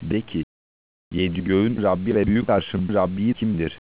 De ki, yedi göğün Rabbi ve büyük arşın Rabbi kimdir?